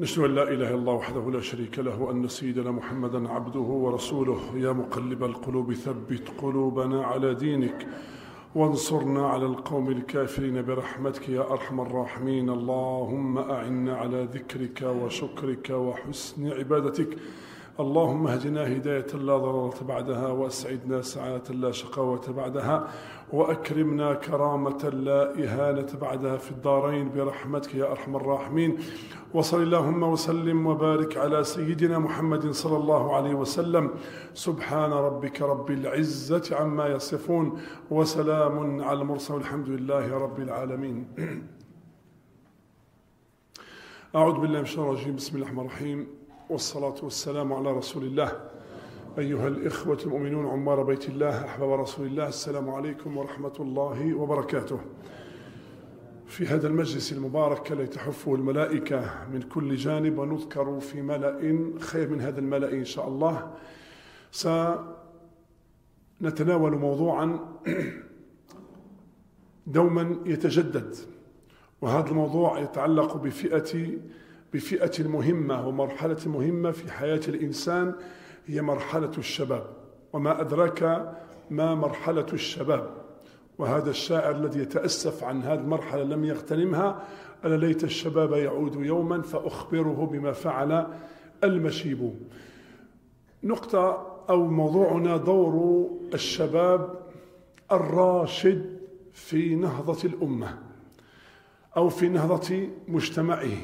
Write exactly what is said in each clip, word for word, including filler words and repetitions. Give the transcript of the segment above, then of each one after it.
نشهد أن لا إله إلا الله وحده لا شريك له وأن سيدنا محمدا عبده ورسوله. يا مقلب القلوب ثبت قلوبنا على دينك وانصرنا على القوم الكافرين برحمتك يا أرحم الراحمين. اللهم أعنا على ذكرك وشكرك وحسن عبادتك. اللهم اهدنا هداية لا ضرورة بعدها، وأسعدنا سعادة لا شقاوة بعدها، وأكرمنا كرامة لا إهانة بعدها في الدارين برحمتك يا أرحم الراحمين. وصل اللهم وسلم وبارك على سيدنا محمد صلى الله عليه وسلم. سبحان ربك رب العزة عما يصفون، وسلام على المرسلين، والحمد لله رب العالمين. أعوذ بالله من الشيطان الرجيم. بسم الله الرحمن الرحيم، والصلاة والسلام على رسول الله. أيها الإخوة المؤمنون عمار بيت الله أحباب رسول الله، السلام عليكم ورحمة الله وبركاته. في هذا المجلس المبارك الذي تحفه الملائكة من كل جانب، ونذكر في ملأ خير من هذا الملأ إن شاء الله، سنتناول موضوعا دوما يتجدد، وهذا الموضوع يتعلق بفئة بفئة مهمة ومرحلة مهمة في حياة الإنسان، هي مرحلة الشباب. وما أدراك ما مرحلة الشباب؟ وهذا الشاعر الذي يتأسف عن هذه المرحلة لم يغتنمها: ألا ليت الشباب يعود يوما فأخبره بما فعل المشيب. نقطة أو موضوعنا: دور الشباب الراشد في نهضة الأمة أو في نهضة مجتمعه،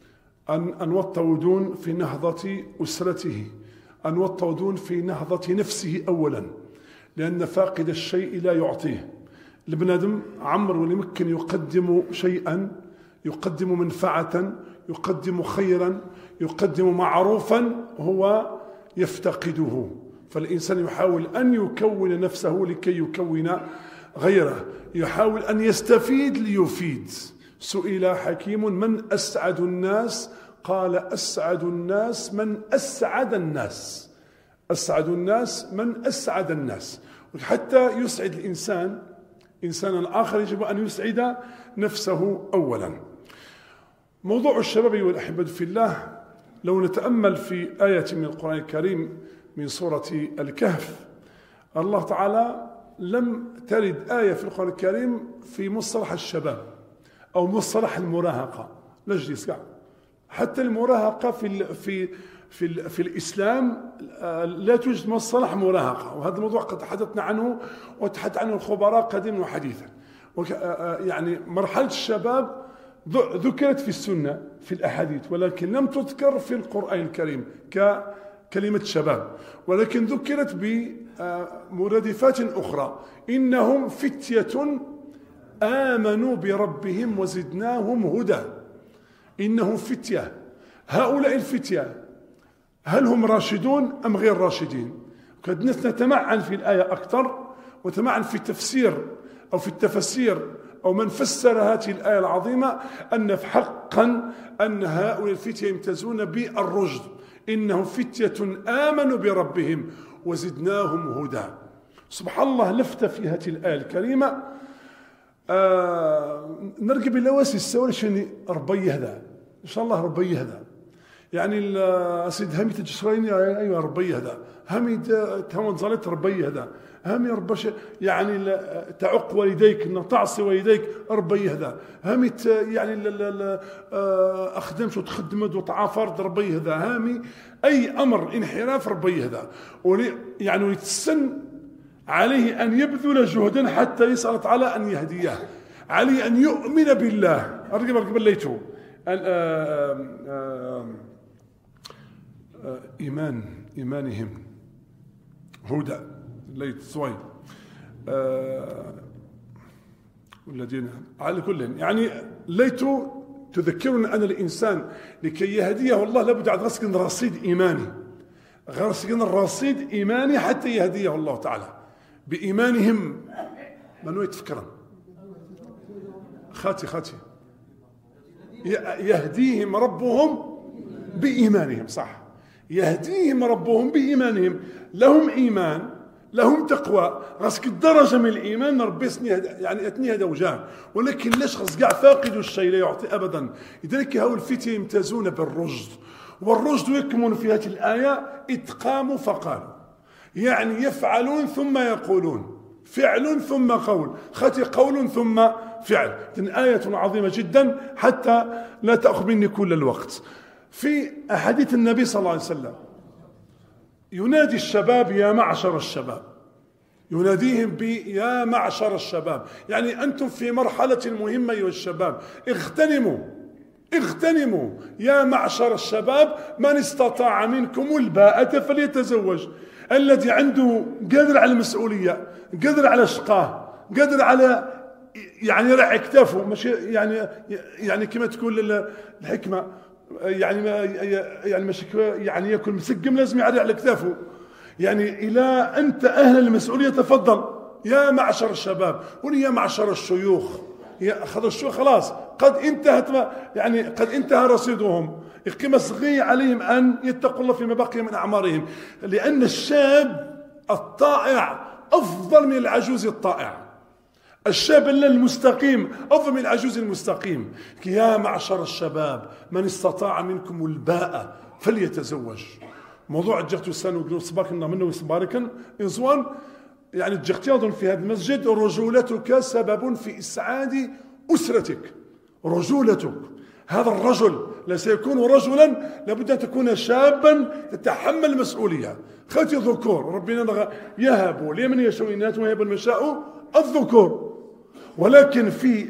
أن أن والطودون في نهضة أسرته، أن والطودون في نهضة نفسه أولا، لأن فاقد الشيء لا يعطيه. البنادم عمر واللي يمكن يقدم شيئا، يقدم منفعة، يقدم خيرا، يقدم معروفا، هو يفتقده. فالإنسان يحاول أن يكون نفسه لكي يكون غيره، يحاول أن يستفيد ليفيد. سئل حكيم: من أسعد الناس؟ قال: أسعد الناس من أسعد الناس. أسعد الناس من أسعد الناس. حتى يسعد الإنسان إنسانا آخر يجب أن يسعد نفسه أولا. موضوع الشباب أيها الأحبة في الله، لو نتأمل في آية من القرآن الكريم من سورة الكهف، الله تعالى لم ترد آية في القرآن الكريم في مصطلح الشباب أو مصطلح المراهقة. نجلس قاعد. حتى المراهقة في في في في الإسلام لا توجد مصطلح مراهقة، وهذا الموضوع قد تحدثنا عنه وتحدث عنه الخبراء قديما وحديثا. يعني مرحلة الشباب ذكرت في السنة في الأحاديث، ولكن لم تذكر في القرآن الكريم ككلمة شباب، ولكن ذكرت بمرادفات أخرى: إنهم فتية آمنوا بربهم وزدناهم هدى. إنهم فتية. هؤلاء الفتية هل هم راشدون أم غير راشدين؟ قد نتمعن في الآية أكثر، وتمعن في التفسير أو في التفسير أو من فسر هذه الآية العظيمة أن حقا أن هؤلاء الفتية يمتازون بالرشد. إنهم فتية آمنوا بربهم وزدناهم هدى. سبحان الله، لفت في هذه الآية الكريمة. آه نرقب اللواسي السؤال شنو ربي هذا إن شاء الله. ربي هذا يعني سيد همي تجسرين، أيوة ربي هذا همي تهون ظلت ربي هذا همي ربش يعني تعق والديك إن تعصي والديك ربي هذا همي يعني أخدمش وتخدمت وتعافرت ربي هذا همي أي أمر انحراف ربي هذا. يعني يتسن عليه أن يبذل جهدا حتى يسأل تعالى أن يهديه، عليه أن يؤمن بالله. أرجب أرجب الليتو إيمان إيمانهم هدى ليت صوي والذين على كل يعني ليتو تذكرنا أن الإنسان لكي يهديه الله لابد عن غسل رصيد إيماني، غسل الرصيد إيماني حتى يهديه الله تعالى. بإيمانهم من يتفكرن خاتي خاتي يهديهم ربهم بإيمانهم. صح، يهديهم ربهم بإيمانهم. لهم إيمان لهم تقوى، غاسك الدرجة من الإيمان ربي يعني أتني هذا وجاه، ولكن لاش خاص كاع فاقد الشيء لا يعطي أبدا. لذلك هؤلاء الفتية يمتازون بالرشد، والرشد يكمن في هذه الآية إتقام فقالوا، يعني يفعلون ثم يقولون، فعل ثم قول، خاتي قول ثم فعل. آية عظيمة جدا حتى لا تأخذ مني كل الوقت. في أحاديث النبي صلى الله عليه وسلم ينادي الشباب يا معشر الشباب، يناديهم ب يا معشر الشباب، يعني أنتم في مرحلة مهمة أيها الشباب، اغتنموا اغتنموا يا معشر الشباب، من استطاع منكم الباءة فليتزوج. الذي عنده قادر على المسؤولية، قادر على شقاه، قادر على يعني رع اكتافه، ماشي يعني يعني كما تقول الحكمة يعني ما يعني ماشي يعني ياكل مسقم لازم يعري على اكتافه. يعني إلى أنت أهل المسؤولية تفضل يا معشر الشباب، ولي يا معشر الشيوخ، يا أخذ الشيوخ خلاص قد انتهت يعني قد انتهى رصيدهم، قيمة صغيرة عليهم أن يتقوا الله فيما بقي من أعمارهم، لأن الشاب الطائع أفضل من العجوز الطائع. الشاب المستقيم أفضل من العجوز المستقيم. يا معشر الشباب من استطاع منكم الباءة فليتزوج. موضوع الجغت والسان صباك منه وصباركا إنسوان يعني الجغت أظن في هذا المسجد رجولتك سبب في إسعاد أسرتك. رجولتك، هذا الرجل لا سيكون رجلا لابد أن تكون شابا تتحمل المسؤولية. خاتي الذكور ربنا يهب لمن يشاء إناث ويهب من يشاء الذكور، ولكن في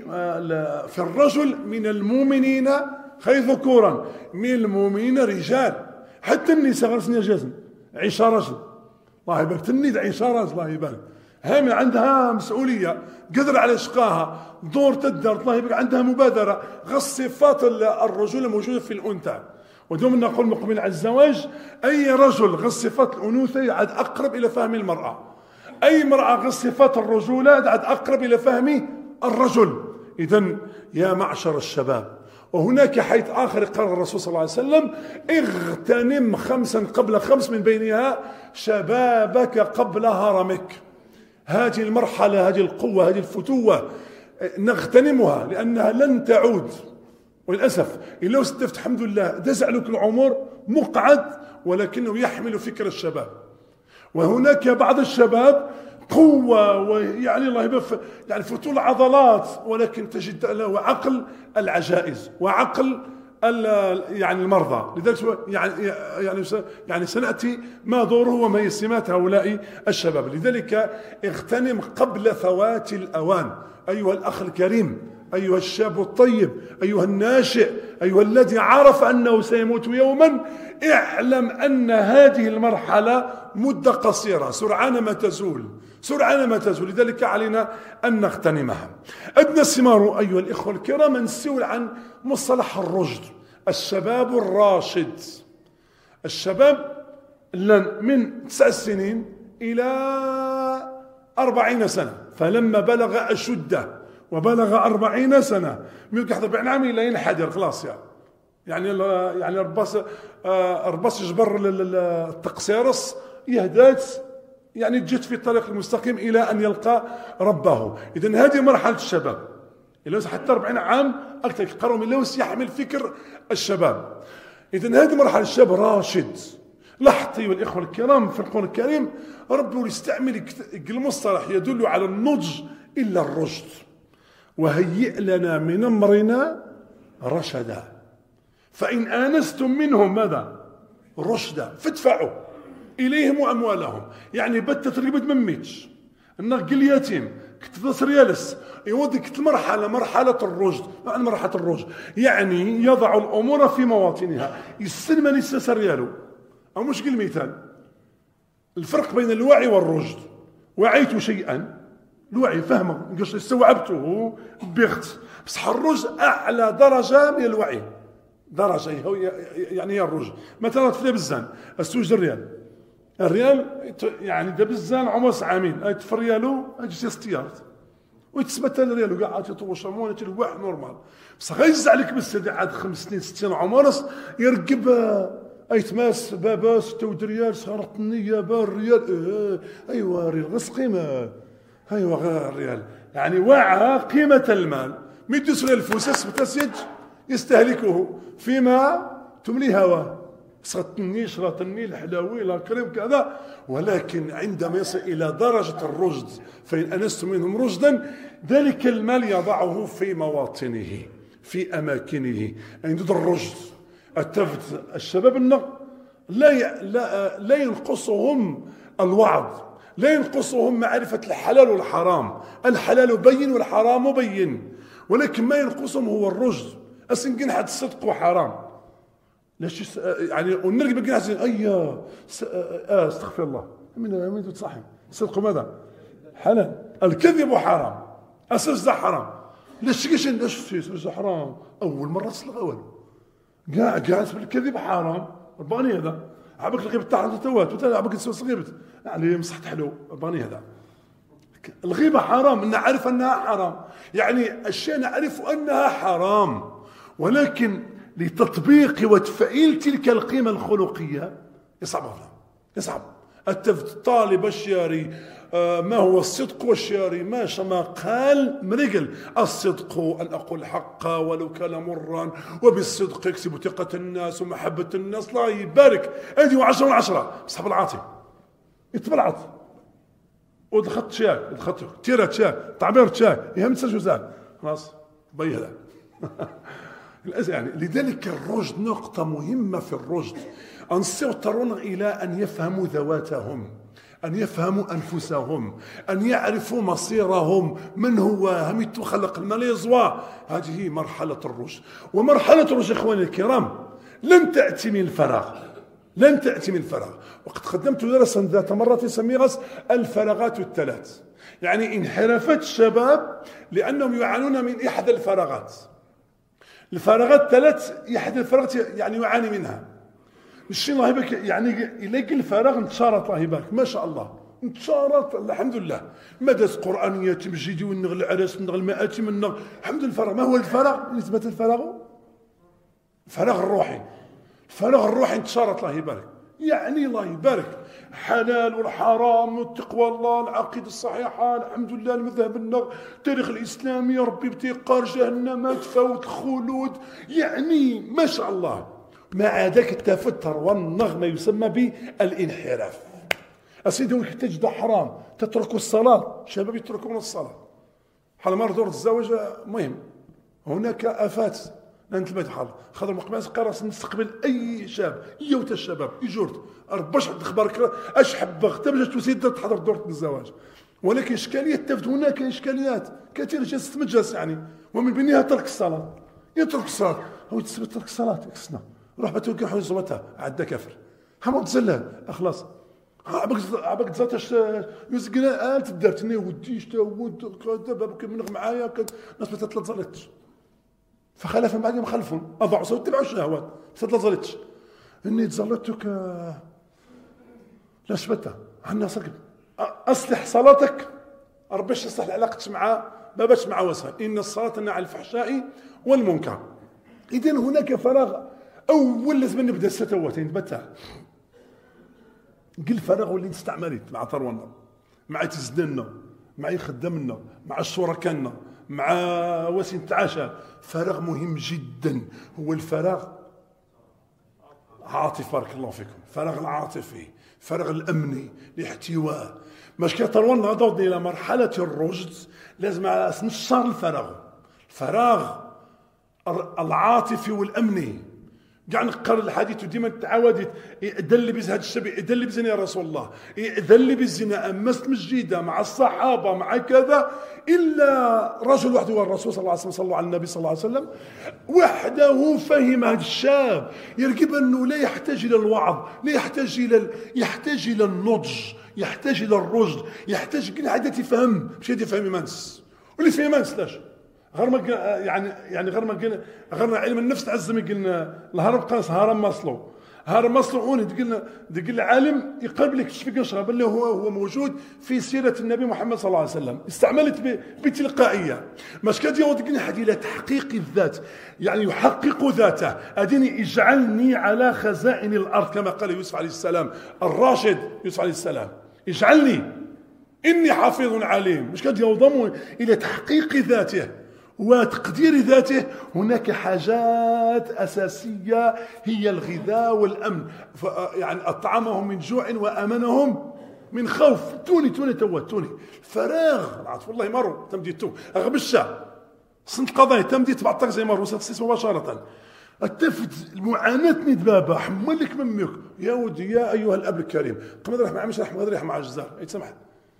في الرجل من المؤمنين خير ذكورا، من المؤمنين رجال، حتى النساء غرسنا جازم عيشة رجل الله يبارك، تنيد عيشة رجل الله يبارك، هامي عندها مسؤولية، قدر على شقاها، دور تدر الله يبارك، عندها مبادرة. غص صفات الرجل الموجودة في الأنثى، ودوم نقول مقبل على الزواج أي رجل غص صفات الأنوثة عاد أقرب إلى فهم المرأة، أي مرأة غص صفات الرجولة عاد أقرب إلى فهم الرجل. إذن يا معشر الشباب. وهناك حيث آخر قال الرسول صلى الله عليه وسلم اغتنم خمسا قبل خمس، من بينها شبابك قبل هرمك. هذه المرحلة، هذه القوة، هذه الفتوة نغتنمها لأنها لن تعود، وللأسف إلا استفت الحمد لله دزع لك العمر مقعد ولكنه يحمل فكر الشباب. وهناك بعض الشباب قوة ويعني الله يبارك يعني فتول عضلات، ولكن تجد له عقل العجائز وعقل يعني المرضى. لذلك يعني يعني يعني سنأتي ما دوره وما هي سمات هؤلاء الشباب. لذلك اغتنم قبل فوات الأوان أيها الأخ الكريم، أيها الشاب الطيب، أيها الناشئ، أيها الذي عرف أنه سيموت يوما، اعلم أن هذه المرحلة مدة قصيرة، سرعان ما تزول، سرعان ما تزول. لذلك علينا أن نغتنمها. أدنى الثمار أيها الإخوة الكرام نسول عن مصطلح الرشد، الشباب الراشد. الشباب من تسع سنين إلى أربعين سنة، فلما بلغ أشده وبلغ أربعين سنة من يحضر بعين عامي لا ينحدر خلاص يعني يعني يعني رباس رباس يجبر التقصيرس يهدات يعني جت في الطريق المستقيم إلى أن يلقى ربه. إذن هذه مرحلة الشباب، إلا حتى أربعين عام أكثر قروا من لوس يحمل فكر الشباب. إذن هذه مرحلة الشباب راشد. لاحظوا أيها الإخوة الكرام في القرآن الكريم ربه يستعمل المصطلح يدل على النضج إلا الرشد. وهيئ لنا من أمرنا رشدا، فإن آنستم منهم ماذا؟ رشدا فادفعوا إليهم أموالهم. يعني بتت رقبت مميتش النقل اليتيم كتبت ريالس يودك مرحلة مرحلة الرشد. معنى مرحلة الرشد يعني يضع الأمور في مواطنها، يستلم نساس رياله. أو مش قل مثال الفرق بين الوعي والرشد. وعيت شيئا الوعي فهمه استوعبته بيخت، بصح الرشد أعلى درجة من الوعي، درجة يعني هي الرشد. مثلا في بزان استوجد الريال، الريال يعني ده بزان عمر عامين أتف ريالو أجي استيارت ويتثبت الريال وقاعد يطوش عمونه الواحد نورمال، بصح غيجز عليك بالسدي عاد خمس سنين ست سنين عمرس يركب اي تماس بابا ستة ودريال صارت النية بار ريال. اه ايوا ريال غير قيمة، ايوا غير ريال يعني واعى قيمة المال. ميدوس الفوسس بتسج يستهلكه فيما تملي هواه، صرتني شرطني الحلاوي لا كريم كذا. ولكن عندما يصل إلى درجة الرشد، فإن أنست منهم رشدا ذلك المال يضعه في مواطنه في أماكنه عند الرشد. التفت الشباب النغ لا ي... لا لا ينقصهم الوعظ، لا ينقصهم معرفة الحلال والحرام. الحلال بين والحرام بين، ولكن ما ينقصهم هو الرشد. أسنقين حد الصدق وحرام ليش يعني ونرقب بقين حسين أيا آه استغفر الله من من تصحي الصدق ماذا حلال، الكذب حرام، أساس حرام. ليش كيش ليش ليش حرام؟ أول مرة تصلغ أول قاعد قاعد بالكذب حرام. رباني هذا عبك الغيبة تاع توات وتلا عبك تسوي صغيبة يعني مصحت حلو. رباني هذا الغيبة حرام، إن نعرف أنها حرام، يعني الشيء نعرف أنها حرام، ولكن لتطبيق وتفعيل تلك القيمة الخلقية يصعب هذا يصعب. الطالب الشياري آه ما هو الصدق والشياري ما شما قال مرقل الصدق أن أقول الحق ولو كان مرا، وبالصدق يكسب ثقة الناس ومحبة الناس. الله يبارك أدي وعشرة من عشرة صحب العاطي يتبلعط ودخلت شاك دخلت تيرة شاك تعبير شاك يهم تسجل زاد خلاص بيهلا يعني. لذلك الرشد نقطة مهمة في الرشد، أن يضطرون إلى أن يفهموا ذواتهم، أن يفهموا أنفسهم، أن يعرفوا مصيرهم، من هو هميت خلق المليزوا. هذه مرحلة الرشد. ومرحلة الرشد إخواني الكرام لن تأتي من الفراغ، لن تأتي من الفراغ. وقد قدمت درسا ذات مرة يسميه الفراغات الثلاث، يعني انحرافات الشباب لأنهم يعانون من إحدى الفراغات. الفراغات ثلاث، إحدى الفراغات يعني يعاني منها. الشيء الله يبارك يعني يلاقي الفراغ انتشرت الله يبارك ما شاء الله انتشرت الحمد لله، مدارس قرآنية تمجيدي ونغ العرس ونغ المآتم ونغ الحمد لله. الفراغ ما هو الفراغ؟ نسبة الفراغ الفراغ الروحي. الفراغ الروحي انتشرت الله يبارك، يعني الله يبارك حلال والحرام والتقوى الله العقيدة الصحيحة الحمد لله المذهب النغ التاريخ الإسلامي يا ربي بتيقار جهنم تفوت الخلود، يعني ما شاء الله. مع ذلك التفتر والنغ ما يسمى بالانحراف. أسيدي وكي تجد حرام تتركوا الصلاة، شباب يتركون الصلاة حال ما دور الزواج مهم. هناك آفات ننتبه حال خاطر مقباس قرص نستقبل أي شاب يوت الشباب يجورت أرباش تخبرك أش حبغ تبجى تسيد تحضر دورة الزواج. ولكن إشكالية تفت هناك إشكاليات كثيرة جالس تمجلس يعني، ومن بينها ترك الصلاة. يترك الصلاة هو يتثبت ترك الصلاة يكسنا روح بتوقع حوي صوتها عدا كافر هم تزلها أخلاص عبك عبك تزاتش يزقنا أنت درتني وديش تود بابك منغ معايا كنت ناس بتطلع زلتش فخلف من بعدهم خلفهم أضعوا صوت تبعوا الشهوات بتطلع زلتش إني تزلتك لا شبتها عنا سكت أصلح صلاتك ربيش تصلح علاقتك مع ما باش مع وسها إن الصلاة تنهى عن الفحشاء والمنكر. إذن هناك فراغ أول لازم نبدأ الستوات نتبتع قل فراغ اللي استعملت مع ثرونا مع تزدنا مع خدامنا مع شركائنا مع واسين تعاشى. فراغ مهم جدا هو الفراغ عاطفي بارك الله فيكم، فراغ العاطفي فراغ الأمني الاحتواء. مش كثرونا ضوضي إلى مرحلة الرشد لازم على نشر الفراغ الفراغ العاطفي والأمني. قاعد نقرر الحديث وديما تعاودت دل بز هذا الشباب دل بزنا يا رسول الله دل بزنا امست مسجده مع الصحابه مع كذا الا رجل وحده هو الرسول صلى الله عليه وسلم صلوا على النبي صلى الله عليه وسلم وحده فهم هذا الشاب يركب انه لا يحتاج الى الوعظ، لا يحتاج الى يحتاج الى النضج، يحتاج الى الرشد، يحتاج كل حاجه تفهم مش يفهم يمانس واللي فهم يمانس لاش غير ما يعني يعني غير ما قلنا غير علم النفس تعزم قلنا الهرب قاس هرم مصلو هذا مصلحون تقول تقول العالم يقرب لك تشفيك يشرب اللي هو هو موجود في سيرة النبي محمد صلى الله عليه وسلم، استعملت بتلقائية. مش كدي ودقني حد إلى تحقيق الذات، يعني يحقق ذاته. أديني اجعلني على خزائن الأرض كما قال يوسف عليه السلام الراشد يوسف عليه السلام، اجعلني إني حافظ عليم. مش كدي يضم إلى تحقيق ذاته وتقدير ذاته. هناك حاجات أساسية هي الغذاء والأمن، يعني أطعمهم من جوع وأمنهم من خوف. توني توني توا توني فراغ العاطفة والله مرو تمدي تو أغبشة سنت قضايا تمدي تبعتك زي مرو ستسيس مباشرة. التفت المعاناة ندبابة حملك منك يا ودي يا أيها الأب الكريم. قم رح مع مش رح رح مع الجزار أي سمح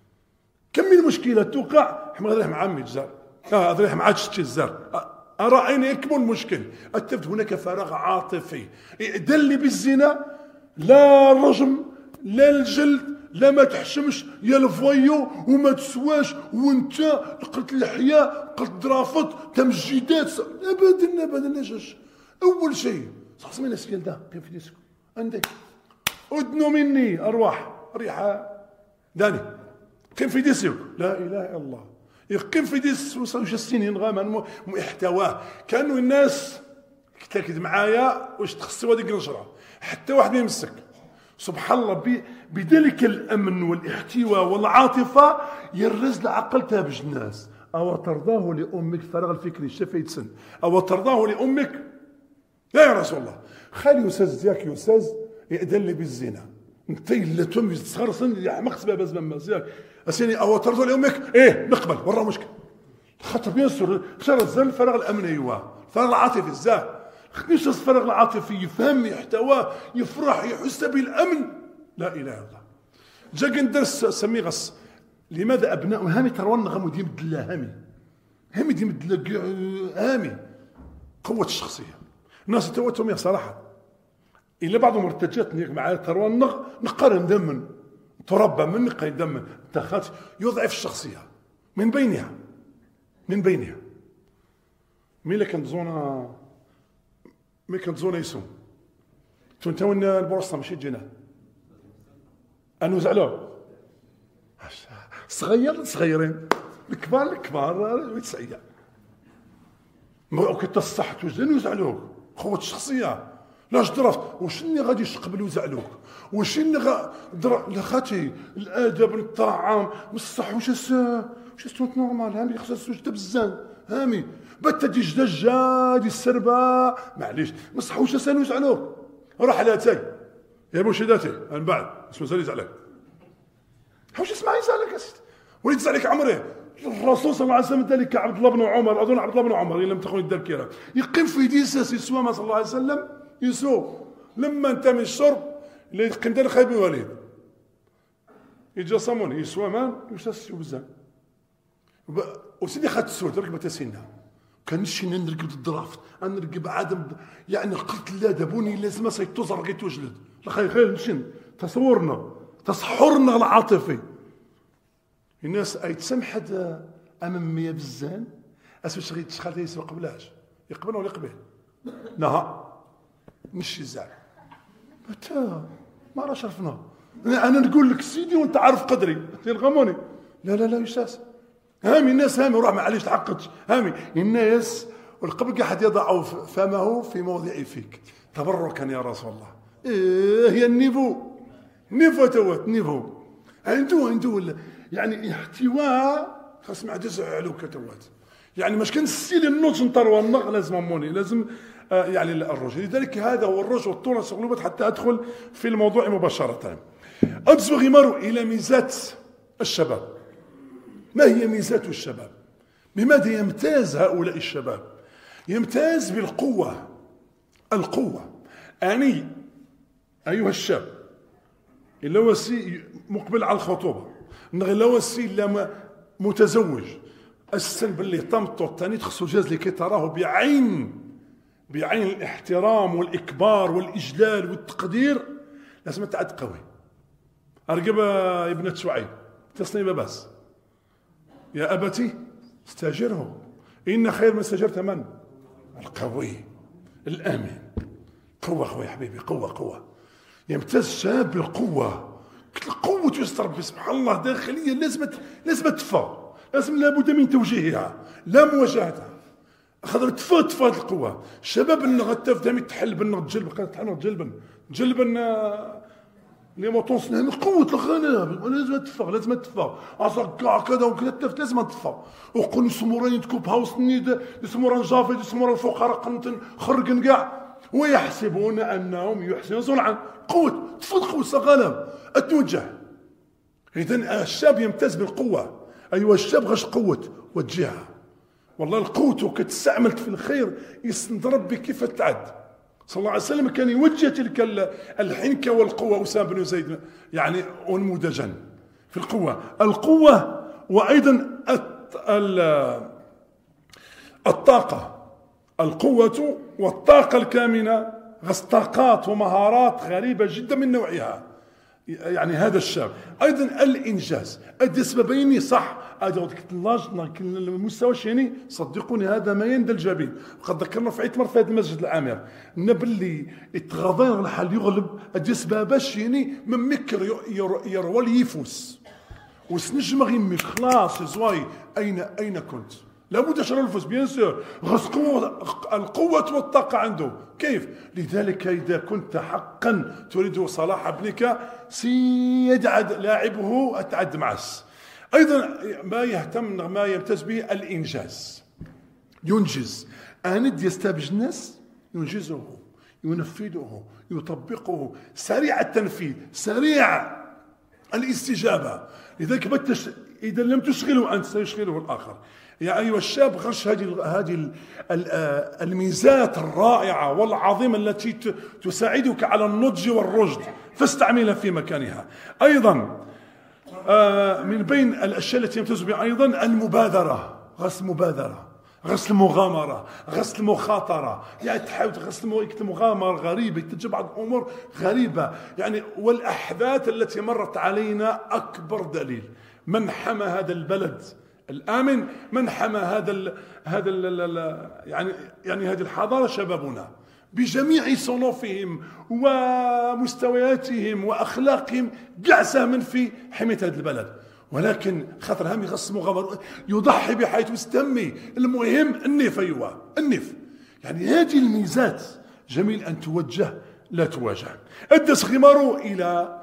كم من مشكلة توقع حمد رح مع عمي الجزار اه أدري ما عادش تجزر. أرى أين يكمن المشكل؟ التفت هناك فراغ عاطفي. دلي بالزنا لا الرجم لا الجلد لا ما تحشمش يا الفويو وما تسواش وانت قلت الحياة قلت درافط تمجيدات ابدا ابدا نجاش. اول شيء صح من السكيل ده كيف في ديسكو عندك ادنوا مني ارواح ريحه داني كيف في ديسكو لا اله الا الله يقيم في ديس وصلوا السنين غاما محتواه. كانوا الناس تاكد معايا واش تخصوا هذيك النشره حتى واحد ما يمسك. سبحان الله بذلك الامن والاحتواء والعاطفه يرز العقل تابج الناس. او ترضاه لامك فراغ الفكري الشفيت سن او ترضاه لامك لا يا رسول الله خلي استاذ ديالك يا استاذ يأذن لي بالزنا انت اللي تم تصغر سن يا حمق سبب زعما مزيان اسيني او ترضى لامك ايه نقبل ورا مشكل خاطر بيان سور شر الزل الفراغ الامني ايوا الفراغ العاطفي الزاه خدنيش الفراغ العاطفي يفهم يحتوى يفرح يحس بالامن لا اله الا الله. جا كندرس سمي غص لماذا ابناء هامي ترون غمو ديم دلا هامي هامي ديم دلا هامي قوه الشخصيه الناس توتهم يا صراحه الا بعضهم ارتجتني مع ترون نقارن دمن تربى من قيد دم تخات يضعف الشخصيه من بينها من بينها ميلا كانت زونا مي كانت زونا يسوم انت وين البورصه ماشي تجينا انو زعلوا صغير صغيرين الكبار الكبار ويتسعيا ما كنت الصح توزن وزعلوك قوه الشخصيه لاش درفت واش اللي غادي يقبلوا يزعلوك واش اللي غا در خاتي الادب الطعام والصح واش اس واش اسمه نورمال هامي خصها وجده بزاف هامي بات تجي دجاج السربه معليش بصح واش اسالوا يزعلوك روح على تاي يا مرشداتي من بعد اسمه سالي يزعلك واش اسمع يزعلك اسيدي وليت يزعلك عمري الرسول صلى الله عليه وسلم ذلك عبد الله بن عمر اظن عبد الله بن عمر ان لم تكن الذاكره يقيم في ديساس يسوى صلى الله عليه وسلم يسوع لما انت من الشرب اللي قندر خايب وليد يجي صامون يسوى مان يساسيو بزاف وسيدي خدت السود ركبت سينا كان نشي نركب الدرافت انا نركب عدم يعني قلت لا دابوني لازم سيتوزر لقيت وجلد خير خير نشن تصورنا تصحرنا العاطفي الناس اي تسمحت امام مية بزان اسوش غير تشخال يسوق قبلاش يقبل ولا يقبل نها مش يزعل متى ما راه شرفنا انا نقول لك سيدي وانت عارف قدري تلغموني لا لا لا يساس هامي الناس هامي روح معليش تعقدش هامي الناس والقبل قاعد يضع فمه في موضع فيك تبركا يا رسول الله إيه هي النيفو نيفو توت نيفو عنده عنده يعني احتواء خاص ما عادش علوك توت يعني مش كان السيل النوت نطروا النغ لازم اموني لازم آه يعني الرجل لذلك هذا هو الرجل والتونس غلوبت حتى ادخل في الموضوع مباشره. ابزو غمار الى ميزات الشباب. ما هي ميزات الشباب؟ بماذا يمتاز هؤلاء الشباب؟ يمتاز بالقوه القوه يعني ايها الشاب الا وسي مقبل على الخطوبه لا وسي لا متزوج السن باللي طمطو الثاني تخصو جاز لكي تراه بعين بعين الاحترام والاكبار والاجلال والتقدير لازم تعد قوي. ارقب يا ابنة شعيب تصنيب بس يا ابتي استاجره ان خير من استاجرت من القوي الامن. قوه قوه يا حبيبي قوه قوه يمتاز الشاب بالقوة، قوة يسر ربي سبحان الله داخليا لازم لازم تفى، لازم لابد من توجيهها لا مواجهتها. خاطر تفى تفى هذه القوة. الشباب اللي غتاف دائما تحل بنا تجلب تحل تجلبن تجلبن لي موطونس من قوة الغنم لازم تفى لازم تفى عصا كاع كذا وكذا تفت لازم تفى. وقول يسمورين تكوب هاوس نيد يسموران جافيد يسموران فقراء قنتن خرقن كاع ويحسبون انهم يحسنون صنعا. قوة تفض قوة غنم اتوجه. اذا الشاب يمتاز بالقوة. ايوا الشاب غاش قوة وجهها. والله القوة كتستعمل في الخير يستنضرب بك كيف تعد. صلى الله عليه وسلم كان يوجه تلك الحنكة والقوة أسامة بن زيد يعني أنموذجا في القوة. القوة وأيضا الطاقة. القوة والطاقة الكامنة غس طاقات ومهارات غريبة جدا من نوعها. يعني هذا الشاب أيضا الإنجاز. أدي سببين صح هذا المستوى الشيني صدقوني هذا ما يندى الجبين. وقد ذكرنا في عيت مر في هذا المسجد العامر نبلي التغاضين الحال يغلب أدي سبب الشيني من مكر يروى ليفوس وسنجم يمك خلاص زواي أين أين كنت لابد أشرى الفوز بيان سور غس قوة القوة والطاقة عنده. كيف؟ لذلك إذا كنت حقا تريد صلاح ابنك سيجعل لاعبه أتعد معس. أيضا ما يهتم ما يمتاز به الإنجاز. ينجز أند يستبج الناس ينجزه ينفذه يطبقه سريع التنفيذ سريع الاستجابة. لذلك بتش إذا لم تشغله أنت سيشغله الآخر. يا أيها الشاب غش هذه هذه الميزات الرائعة والعظيمة التي تساعدك على النضج والرشد فاستعملها في مكانها. أيضا من بين الأشياء التي يمتاز بها أيضا المبادرة. غس المبادرة غس المغامرة غس المخاطرة. يعني تحاول غس المغامرة غريبة تجي بعض الأمور غريبة يعني. والأحداث التي مرت علينا أكبر دليل. من حمى هذا البلد الآمن من حمى هذا ال هذا ال يعني يعني هذه الحضارة شبابنا بجميع صنوفهم ومستوياتهم وأخلاقهم كاع ساهمن في حماية هذا البلد. ولكن خاطر هم يغص مغامر يضحي بحياته ويستمي. المهم النف أيوة النف. يعني هذه الميزات جميل أن توجه لا تواجه. أدس غماره إلى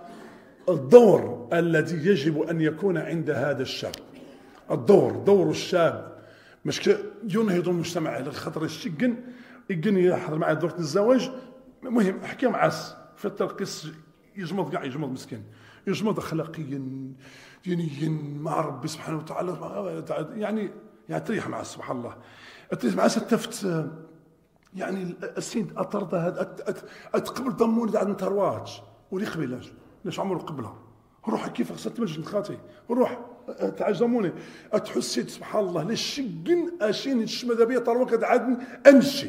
الدور الذي يجب أن يكون عند هذا الشاب. الدور دور الشاب مش ينهض المجتمع على خاطر الشقن يقن يحضر معه دورة الزواج. مهم احكي معاس في الترقيص يجمد كاع يجمد مسكين يجمد اخلاقيا دينيا مع ربي سبحانه وتعالى يعني يعني تريح معاه سبحان الله تريح معاه ستفت يعني السيد اطرد هذا اتقبل ضمون عند ترواج ولي قبيلاش ليش عمره قبلها روح كيف غسلت مجد خاطي روح تعجموني اتحسيت سبحان الله ليش شقن اشين الشمده بيه طروقه عدن انشي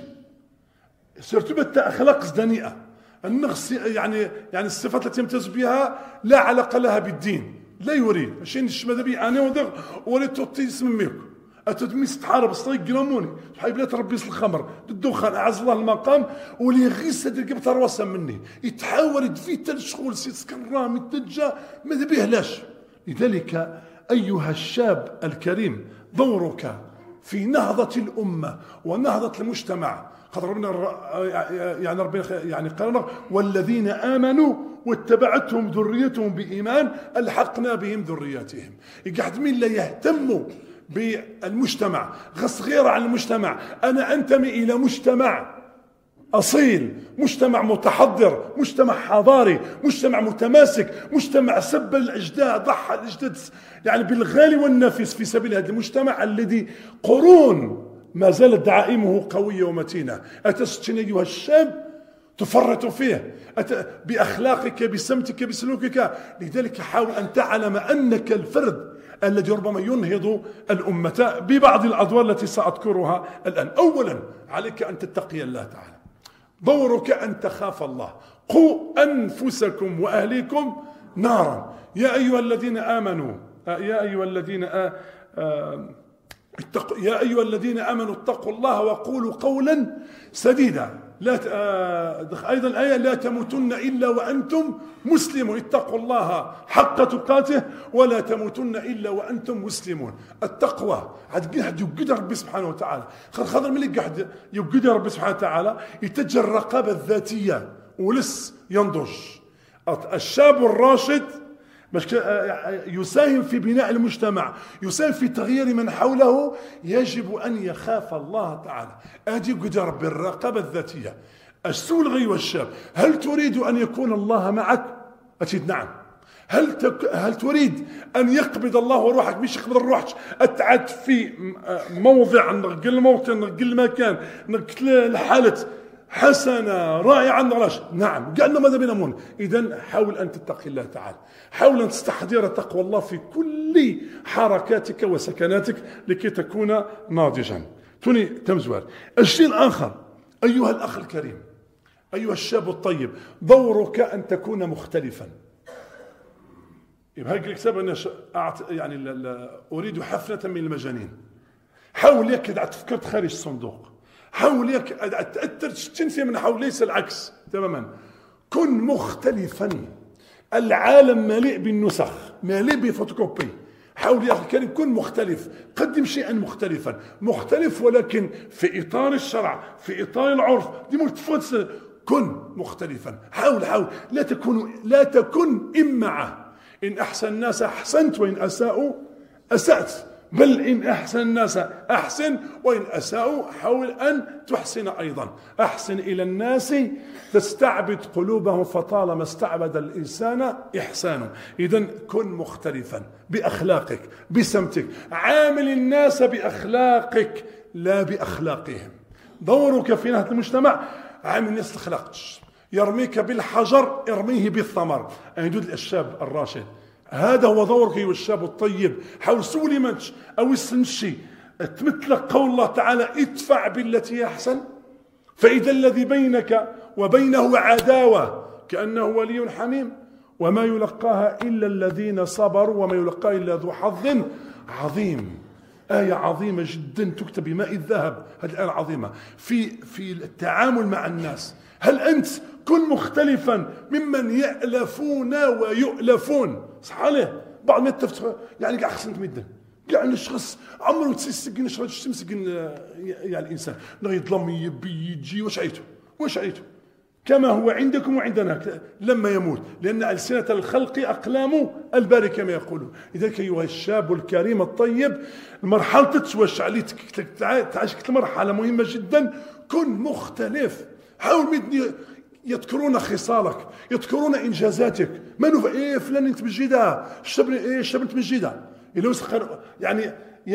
صرت بت اخلاق زدانيه النغص يعني يعني الصفات التي يمتاز بها لا علاقه لها بالدين لا يريد اشين الشمده بيه انا وذا وليت توطي اسمك اتدمي استحارب الصيق جراموني حبيب لا تربيس الخمر الدخان اعز الله المقام ولي غيس هذه القبطه رواسه مني يتحاول يدفيت الشغل سيت سكرام يتجا ماذا به لاش. لذلك ايها الشاب الكريم دورك في نهضه الامه ونهضه المجتمع. قد ربنا يعني ربنا يعني قال والذين امنوا واتبعتهم ذريتهم بايمان الحقنا بهم ذرياتهم. يقعد من لا يهتموا بالمجتمع غص غير عن المجتمع. أنا أنتمي إلى مجتمع أصيل مجتمع متحضر مجتمع حضاري مجتمع متماسك مجتمع سب الأجداد ضحى الأجداد يعني بالغالي والنفيس في سبيل هذا المجتمع الذي قرون ما زالت دعائمه قوية ومتينة. أتستن أيها الشاب تفرط فيه بأخلاقك بسمتك بسلوكك. لذلك حاول أن تعلم أنك الفرد الذي ربما ينهض الأمة ببعض الأدوار التي سأذكرها الآن. أولا عليك أن تتقي الله تعالى. دورك أن تخاف الله. قوا أنفسكم وأهليكم نارا يا أيها الذين آمنوا يا أيها الذين آ... آ... اتقوا يا أيها الذين آمنوا اتقوا الله وقولوا قولا سديدا. لا آه أيضا الآية لا تموتن إلا وأنتم مسلمون، اتقوا الله حق تقاته ولا تموتن إلا وأنتم مسلمون. التقوى عاد قاعد يوجد ربي سبحانه وتعالى، خاطر ملي قاعد يوجد ربي سبحانه وتعالى يتجه الرقابة الذاتية ولس ينضج. الشاب الراشد يساهم في بناء المجتمع، يساهم في تغيير من حوله، يجب أن يخاف الله تعالى. أدي قد ربي الرقابة الذاتية. السؤال غير الشاب، هل تريد أن يكون الله معك؟ أكيد نعم. هل تك... هل تريد أن يقبض الله روحك؟ مش يقبض الروح أتعد في موضع نقل الموطن نقل المكان نقل الحالة حسنة رائعة نراش. نعم قالنا ماذا بنا مون. إذن حاول أن تتقي الله تعالى، حاول أن تستحضر تقوى الله في كل حركاتك وسكناتك لكي تكون ناضجا. توني تمزوار. الشيء الآخر أيها الأخ الكريم، أيها الشاب الطيب، دورك أن تكون مختلفا. يبقى هاي الكتاب أنا يعني لا لا أريد حفلة من المجانين. حاول يك تفكر خارج الصندوق، حاول يك تأثر تنسي من حول، ليس العكس تماما. كن مختلفا. العالم مليء بالنسخ، مليء بفوتوكوبي. حاول يا أخي الكريم كن مختلف، قدم شيئا مختلفا، مختلف ولكن في إطار الشرع، في إطار العرف. دي ملتفت. كن مختلفا، حاول حاول لا تكون لا تكن إمعة. إن أحسن الناس أحسنت وإن أساءوا أسأت، بل إن أحسن الناس أحسن وإن أساءوا حاول أن تحسن أيضا. أحسن إلى الناس تستعبد قلوبهم فطالما استعبد الإنسان إحسانه. إذن كن مختلفا بأخلاقك بسمتك، عامل الناس بأخلاقك لا بأخلاقهم. دورك في نهضة المجتمع عامل الناس تخلقش. يرميك بالحجر ارميه بالثمر. أيدود الشاب الراشد، هذا هو دورك أيها الشاب الطيب. حاول سولي منش أو السنشي تمثلك قول الله تعالى ادفع بالتي أحسن فإذا الذي بينك وبينه عداوة كأنه ولي حميم وما يلقاها إلا الذين صبروا وما يلقاها إلا ذو حظ عظيم. آية عظيمة جدا تكتب بماء الذهب. هذه الآية عظيمة في في التعامل مع الناس. هل أنت كن مختلفا ممن يألفون ويؤلفون؟ صح عليه بعض ما يتفتح يعني قاع خصني تمدن قاع الشخص عمره تسجن شرج تمسكن يعني الإنسان نغي يظلم يبي يجي واش عيته واش عيته كما هو عندكم وعندنا لما يموت، لأن ألسنة الخلق أقلام الباري كما يقولون. لذلك أيها الشاب الكريم الطيب، مرحلة تتوش عليك تعيشك مرحلة مهمة جدا. كن مختلف. حاول مدني يذكرون خصالك، يذكرون إنجازاتك. منو إيه فلان أنت مجيدة، الشاب إيه الشاب أنت مجيدة. إلى وسخر يعني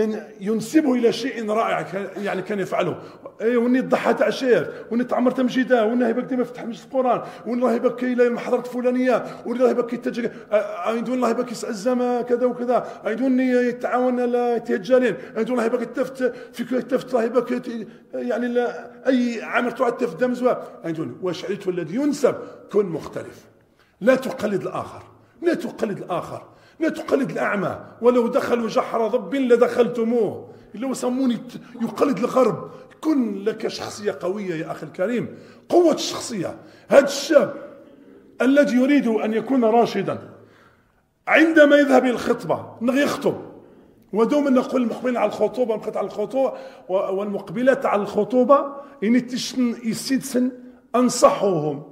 ينسبه إلى شيء رائع يعني كان يفعله. إيه وني ضحت عشير وني تعمرت مجيدة وني هيبك ديما فتح مجلس القرآن وني هيبك إلى المحاضرة الفلانية وني هيبك يتجه أيدون الله هيبك يسأل كذا وكذا أيدون يتعاون لا يتجالين أيدون الله هيبك التفت في كل التفت هيبك يعني لا أي عمل تعد تفت دمزوا أيدون واش عليته الذي ينسب. كن مختلف، لا تقلد الآخر، لا تقلد الآخر، لا تقلد الأعمى. ولو دخلوا جحر ضب لدخلتموه. لو سموني يقلد الغرب. كن لك شخصية قوية يا أخي الكريم، قوة الشخصية. هذا الشاب الذي يريد أن يكون راشدا عندما يذهب إلى الخطبة نغي يخطب، ودوما نقول المقبلين على الخطوبة مقطع على الخطوبة والمقبلات على الخطوبة إن تشن يسيدسن أنصحوهم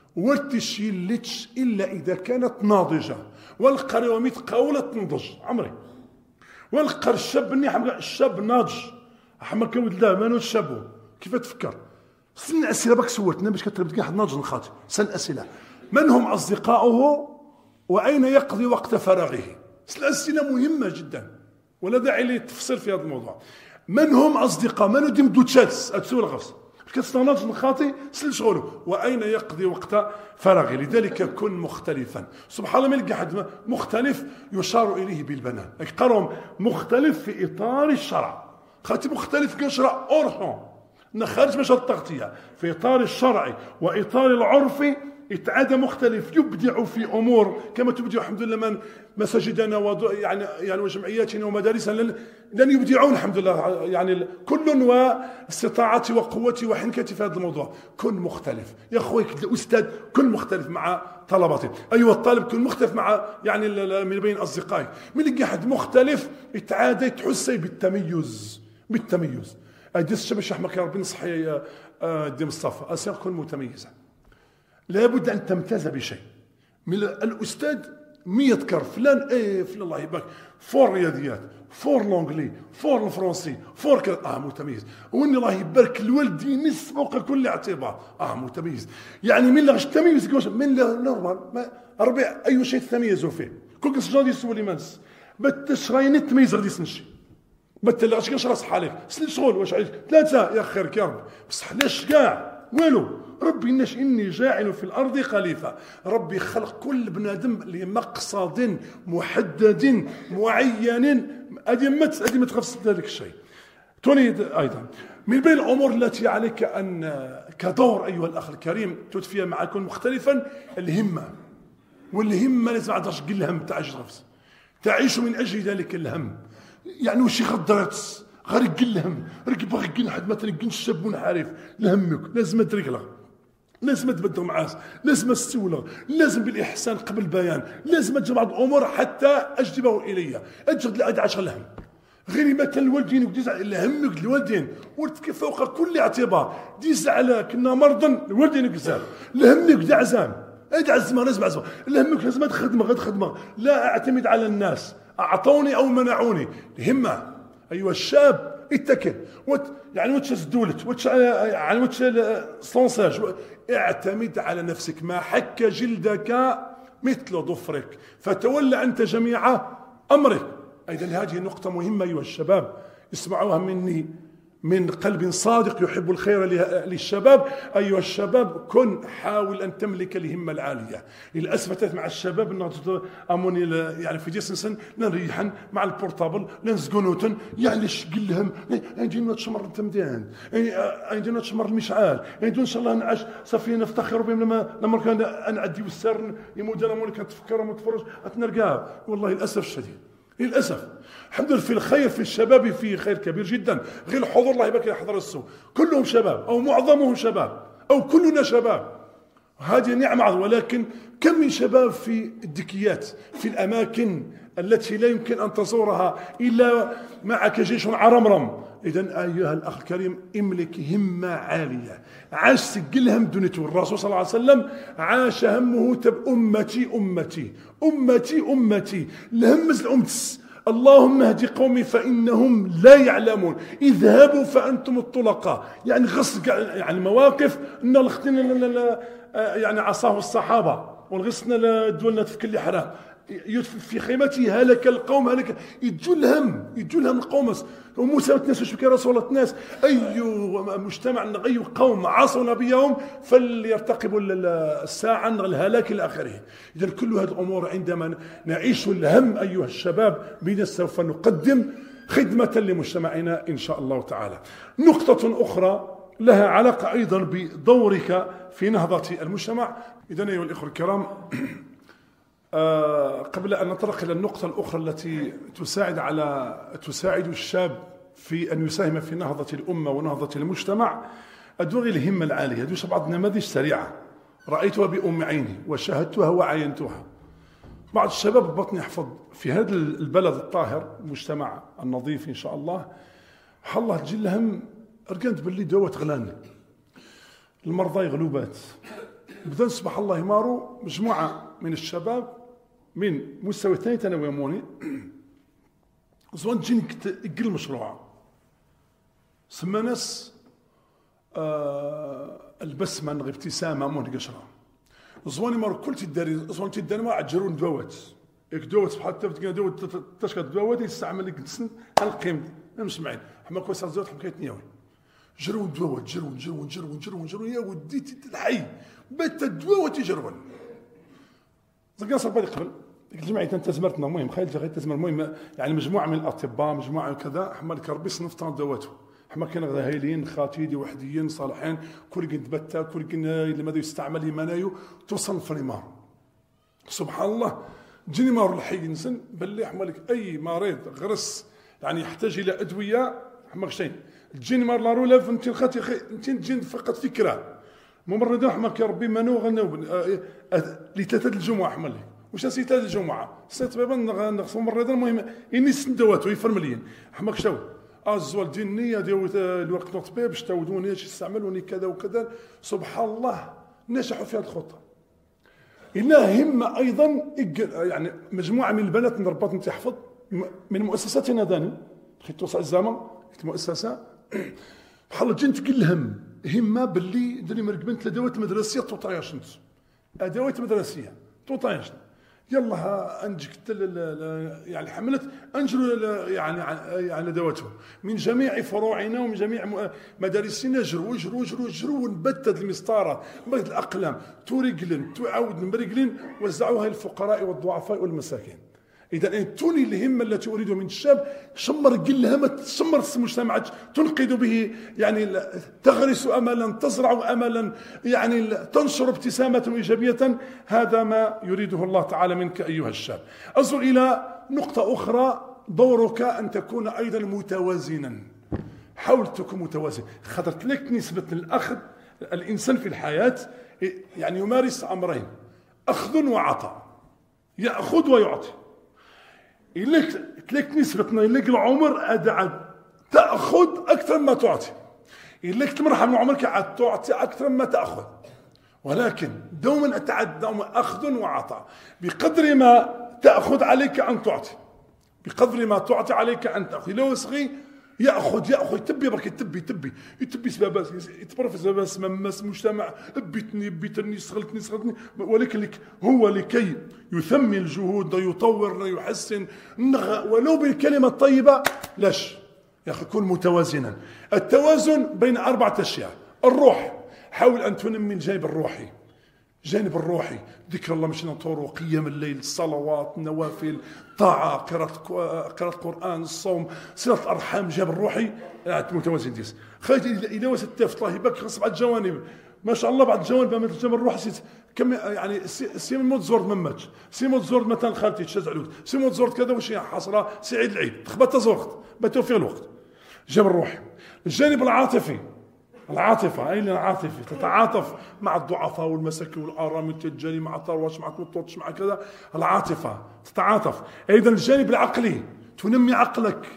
وتشيلتش إلا إذا كانت ناضجة. والقر يوميت قولة تنضج عمري. والقر الشاب اني حمق الشاب ناضج حمق ولد لا مانو الشاب كيف تفكر. سن اسئله باك سولتنا باش كتربط كاع ناضج نخاطي. سن اسئله من هم اصدقاؤه واين يقضي وقت فراغه. الاسئله مهمه جدا ولا داعي للتفصيل في هذا الموضوع. من هم اصدقاء منو ديم دوتشاتس اتسول غفص كتستناض نخاطي سل شغله واين يقضي وقت فراغه. لذلك كن مختلفا. سبحان الله ملقى حد مختلف يشار اليه بالبنان. قالهم مختلف في اطار الشرع. خاطي مختلف كنشرع اورحون خارج مجال التغطيه في اطار الشرع واطار العرف يتعادى مختلف، يبدع في امور كما تبدع الحمد لله من مساجدنا و يعني يعني وجمعياتنا ومدارسنا لن, لن يبدعون الحمد لله، يعني كل واستطاعتي وقوتي وحنكتي في هذا الموضوع. كن مختلف يا اخوي الاستاذ، كن مختلف مع طلبته. ايها الطالب كن مختلف مع يعني من بين اصدقائك. من يلقى حد مختلف يتعادى تحسي بالتميز بالتميز. اديس الشباب يحمك يا ربي نصحي يا دي مصطفى اسير كن متميزه، لابد ان تمتاز بشيء. من الاستاذ مي يذكر فلان ايه فلان الله يبارك فور رياضيات، فور لونجلي، فور الفرنسي، فور كذا، اه متميز. واني الله يبارك الوالدي نص فوق كل اعتبار، اه متميز. يعني من لاش تميز من لا نورمال ربيع اي شيء تميزوا فيه. كل كنت جادي يسولي مانس بتشراين تميز غادي سنشي بتل اش كنشرا صح عليك سني شغل واش عايش ثلاثه يا خيرك يا رب بصح علاش كاع والو. ربي ناش اني جاعل في الارض خليفه، ربي خلق كل بنادم لمقصد محدد معين. هذه ما هذه ما تخافش هذاك الشيء. توني ايضا من بين الامور التي عليك ان كدور ايها الاخ الكريم تدفي معك مختلفا الهمه. والهمه لازم عندك قل الهم تاع الشخص تعيش من اجل ذلك الهم. يعني وش يخدرت غير قل الهم رك باغي قل حد ما تلقى الشاب منحرف لهمك لازم تريقله، لازم تبدل معاه، لازم تستولى، لازم بالاحسان قبل البيان، لازم تجمع الامور حتى اجذبه الي. اجد لا عشر الهم غير مثلا الوالدين وديز على همك الوالدين ورتك فوق كل اعتبار ديز على كنا مرضا الوالدين كزال لهمك دعزان ادعزم لازم عزم لهمك لازم تخدمه غير خدمه لا اعتمد على الناس اعطوني او منعوني. الهمه ايها الشاب اتكل وت يعني وتش دولت وتش يعني وتش صونساج اعتمد على نفسك. ما حك جلدك مثل ظفرك فتولى انت جميع امرك. ايضا هذه نقطه مهمه ايها الشباب اسمعوها مني من قلب صادق يحب الخير للشباب. أيها الشباب كن حاول أن تملك الهمة العالية. للأسف مع الشباب أنه أموني يعني في جسم سن نريحن مع البورتابل نسقنوتن يعني شقلهم عندنا تشمر التمدان عندنا تشمر المشعال عندنا إن شاء الله نعيش صافي نفتخر بهم لما لما كان نعدي والسر يمود أنا مولي كنتفكر ومتفرج أتنرقاه. والله للأسف الشديد للأسف الحمد لله في الخير في الشباب في خير كبير جدا. غير الحضور الله يبارك يحضر السوء كلهم شباب أو معظمهم شباب أو كلنا شباب، هذه نعمة عظيمة. ولكن كم من شباب في الدكيات في الأماكن التي لا يمكن أن تزورها إلا معك جيش عرمرم. إذن أيها الأخ الكريم املك همة عالية. عاش سجل هم دنيته. الرسول صلى الله عليه وسلم عاش همه تب أمتي أمتي أمتي أمتي الهمز الأمتس اللهم اهد قومي فإنهم لا يعلمون اذهبوا فأنتم الطلقاء. يعني غص يعني مواقف إن الختين يعني عصاه الصحابة والغصنا دولنا في كل حرام في خيمته هلك القوم هلك يجلهم يجلهم القومس وموسى الناس وش بكي رسول الناس أي مجتمع أي قوم عصوا نبيهم فليرتقبوا الساعة الهلاك إلى آخره. إذا كل هذه الأمور عندما نعيش الهم أيها الشباب بنا سوف نقدم خدمة لمجتمعنا إن شاء الله تعالى. نقطة أخرى لها علاقة أيضا بدورك في نهضة المجتمع. إذن أيها الإخوة الكرام أه قبل أن نطرق إلى النقطة الأخرى التي تساعد على تساعد الشاب في أن يساهم في نهضة الأمة ونهضة المجتمع أدور الهمة العالية. أدوش بعض النماذج سريعة رأيتها بأم عيني وشاهدتها وعاينتها. بعض الشباب بطني يحفظ في هذا البلد الطاهر المجتمع النظيف إن شاء الله الله تجلهم ركنت باللي دوت غلان المرضى يغلوبات بدأ سبحان الله يمارو مجموعة من الشباب من مستوى ثاني ثانوي موني زوان جينك تقل مشروع سما ناس آه البسمة ابتسامة مون قشرة زوان يمارو كل تداري زوان تداري ما عجرون دوات يك دوات سبحان تفتك دوات تشكى دوات يستعمل لك تسن القيم مش معين حما كويس زوات حكاية نياوي جرون دوات جرون جرون جرون جرون جرون يا ودي الحي بات الدواوات يجرون زكان صار بالي قبل الجمعيه تزمرتنا المهم خايل غير تزمر المهم يعني مجموعه من الاطباء مجموعه كذا حمل كربي صنفت دواته حما كاين هايلين خاتيدي وحديين صالحين كل قد بتا كل قد لماذا يستعمل يمنايو توصل فريمار سبحان الله جنيمار الحي نسن باللي حمالك اي مريض غرس يعني يحتاج الى ادويه حما شتين الجنيمار لا رولا فهمتي خاطي انت تجي فقط فكره ممرضين حماك يا ربي منو غنوب لثلاثه الجمعه حمالك واش سي ثلاثه الجمعه سيت بابا نغسل ممرضين المهم اني سندوات ويفرمليين حماك شتو الزوال ديال النيه ديال الوقت الطبيب باش تعودوني اش يستعملوني كذا وكذا سبحان الله نجحوا في هذه الخطه. إلا همة أيضا يعني مجموعة من البنات نربط نتحفظ من مؤسساتنا داني خيت توسع الزمن المؤسسة بحال جنت كلهم همة باللي دري مركبين ادوات مدرسية توطايش نت ادوات مدرسية توطايش يلا انجك يعني حملت انجروا يعني على ادواتهم من جميع فروعنا ومن جميع مدارسنا جروا جروا جروا جروا ونبتد المسطره نبتد الاقلام توريقلن تعاود مرقلن وزعوها للفقراء والضعفاء والمساكين. اذا توني الهمه التي اريدها من الشاب شمر قلها تشمر المجتمع تنقذ به يعني تغرس املا تزرع املا يعني تنشر ابتسامه ايجابيه هذا ما يريده الله تعالى منك ايها الشاب. انظر الى نقطه اخرى دورك ان تكون ايضا متوازنا حاول تكون متوازن خاطر لك نسبه الاخذ الانسان في الحياه يعني يمارس امرين اخذ وعطاء ياخذ ويعطي إليك تلك نسبة إليك العمر أدعى تأخذ أكثر ما تعطي إليك تمرحل من عمرك عاد تعطي أكثر ما تأخذ ولكن دوما أتعد دوما أخذ وعطاء بقدر ما تأخذ عليك أن تعطي بقدر ما تعطي عليك أن تأخذ لو صغي ياخذ ياخذ يتبي برك يتبي يتبي يتبي سبابات يتبرف سبابات مس مجتمع بيتني بيتني سغلتني سغلتني ولكن لك هو لكي يثمن الجهود ويطور ويحسن ولو بالكلمه الطيبه لاش يا اخي كن متوازنا. التوازن بين اربعه اشياء الروح حاول ان تنمي الجانب الروحي جانب الروحي ذكر الله مش نطور وقيام الليل الصلوات النوافل طاعة قراءة قراءة القرآن الصوم صلة الأرحام جانب الروحي متوازن ديس خايت إلى وسط الله يبارك خاص بعض الجوانب ما شاء الله بعض الجوانب مثل الجانب الروحي كم يعني سي مود زور مماتش سي مود زور مثلا خالتي تشاز علوك سي مود زور كذا واش حاصرة سي عيد العيد تخبط زورت بتوفيق الوقت الجانب الروحي. الجانب العاطفي العاطفة أين العاطفة تتعاطف مع الضعفاء والمساكين والآرامل تجاري مع الثروات مع التوتش مع كذا العاطفة تتعاطف. أيضا الجانب العقلي تنمي عقلك